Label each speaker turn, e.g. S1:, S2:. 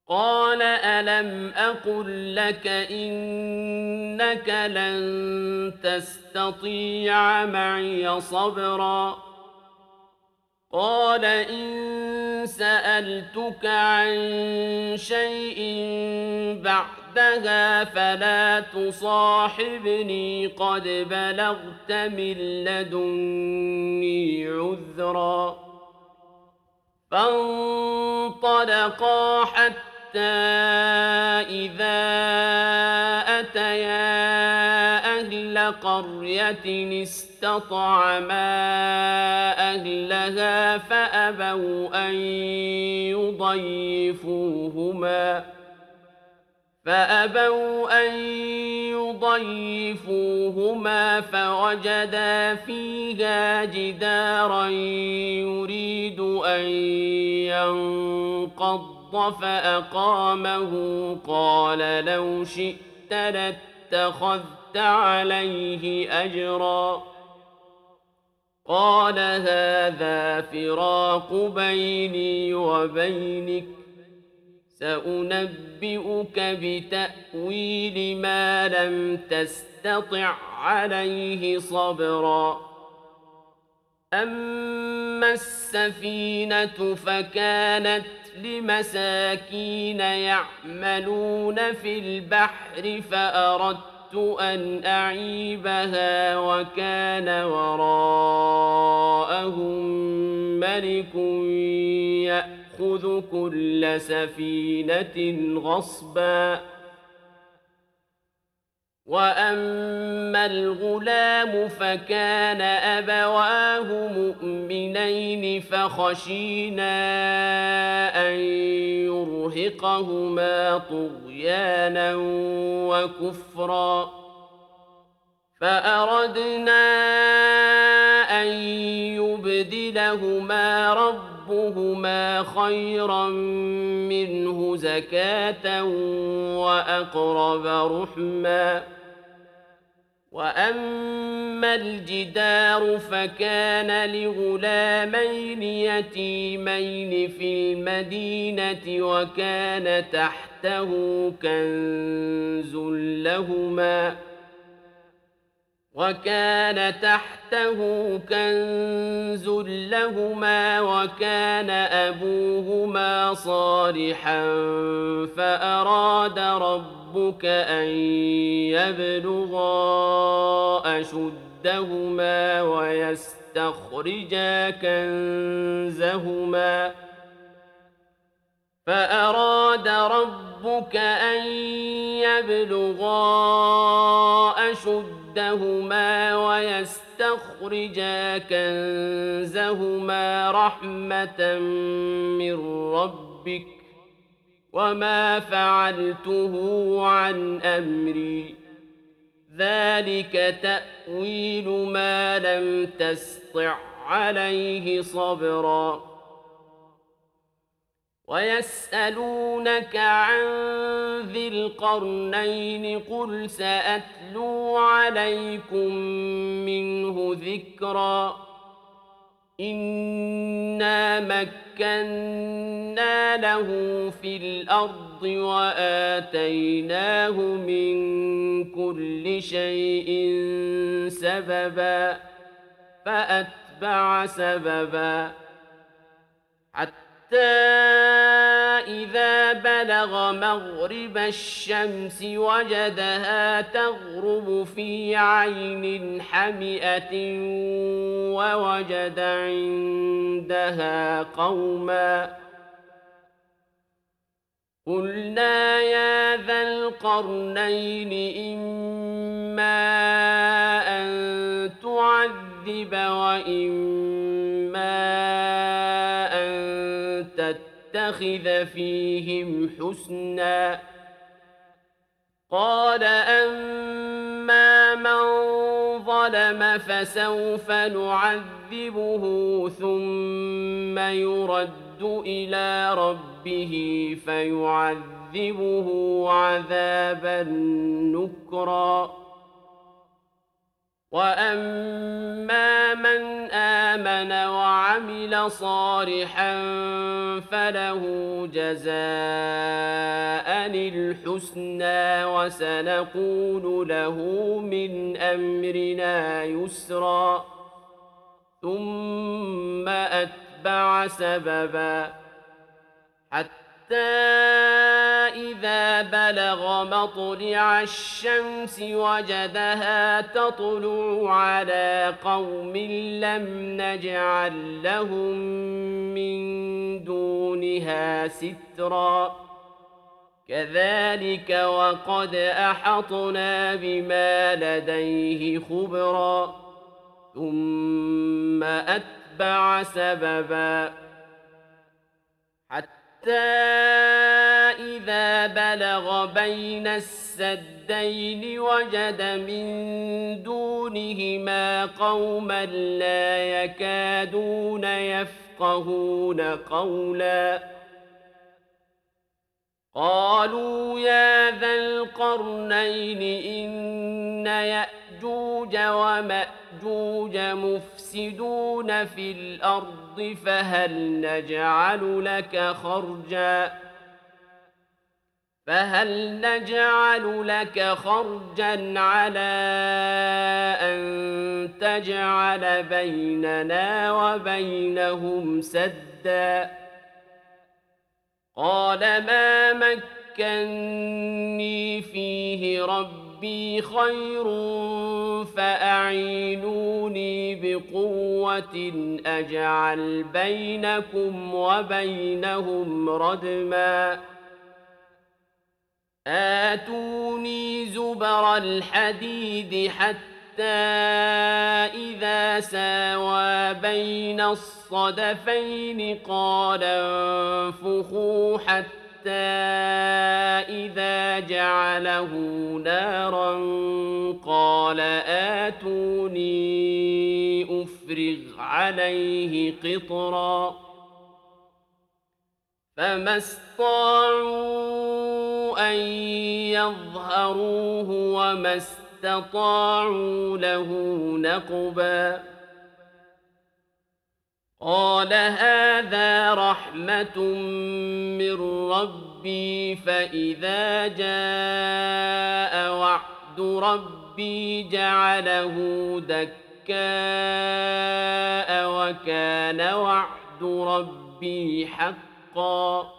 S1: قال ألم أقل لك إنك لن تستطيع معي صبرا قال إن سألتك عن شيء بعدها فلا تصاحبني قد بلغت من لدني عذرا فانطلقا حتى إذا أتيا أهل قرية استطعما أهلها فأبوا أن يضيفوهما فوجدا فيها جدارا يريد أن ينقض فأقامه قال لو شئت لاتخذت عليه أجرا قال هذا فراق بيني وبينك سأنبئك بتأويل ما لم تستطع عليه صبرا أما السفينة فكانت لمساكين يعملون في البحر فأردت أن أعيبها وكان وراءهم ملك يأخذ كل سفينة غصبا وأما الغلام فكان أبواه مؤمنين فخشينا أن يرهقهما طغيانا وكفرا فأردنا أن يبدلهما ربهما خيرا منه زكاة وأقرب رحما وأما الجدار فكان لغلامين يتيمين في المدينة وكان تحته كنز لهما وكان أبوهما صالحا فأراد ربك أن يبلغا أشدهما ويستخرجا كنزهما رحمة من ربك وما فعلته عن أمري ذلك تأويل ما لم تسطع عليه صبرا ويسألونك عن ذي القرنين قل سأتلو عليكم منه ذكرا إنا مكنا له في الأرض وآتيناه من كل شيء سببا فأتبع سببا حتى إذا بلغ مغرب الشمس وجدها تغرب في عين حمئة ووجد عندها قوما قلنا يا ذا القرنين إما أن تعذب وإما أن تتخذ فيهم حسنا قال أما من ظلم فسوف نعذبه ثم يرد إلى ربه فيعذبه عذابا نكرا وأما من آمن وعمل صالحا فله جزاء الحسنى وسنقول له من أمرنا يسرا ثم أتبع سببا حتى إذا بلغ مطلع الشمس وجدها تطلع على قوم لم نجعل لهم من دونها سترا كذلك وقد أحطنا بما لديه خبرا ثم أتبع سببا حتى إذا بلغ بين السدين وجد من دونهما قوما لا يكادون يفقهون قولا قالوا يا ذا القرنين إن يأجوج ومأجوج مفسدون في الأرض فهل نجعل لك خرجا على أن تجعل بيننا وبينهم سدا قال ما مكني فيه ربي خير فأعينوني بقوة أجعل بينكم وبينهم ردما آتوني زبر الحديد حتى إذا ساوى بين الصدفين قال انفخوا حتى إذا جعله نارا قال آتوني أفرغ عليه قطرا فما استطاعوا أن يظهروه وما استطاعوا له نقبا قال هذا رحمة من ربي فإذا جاء وعد ربي جعله دكاء وكان وعد ربي حقا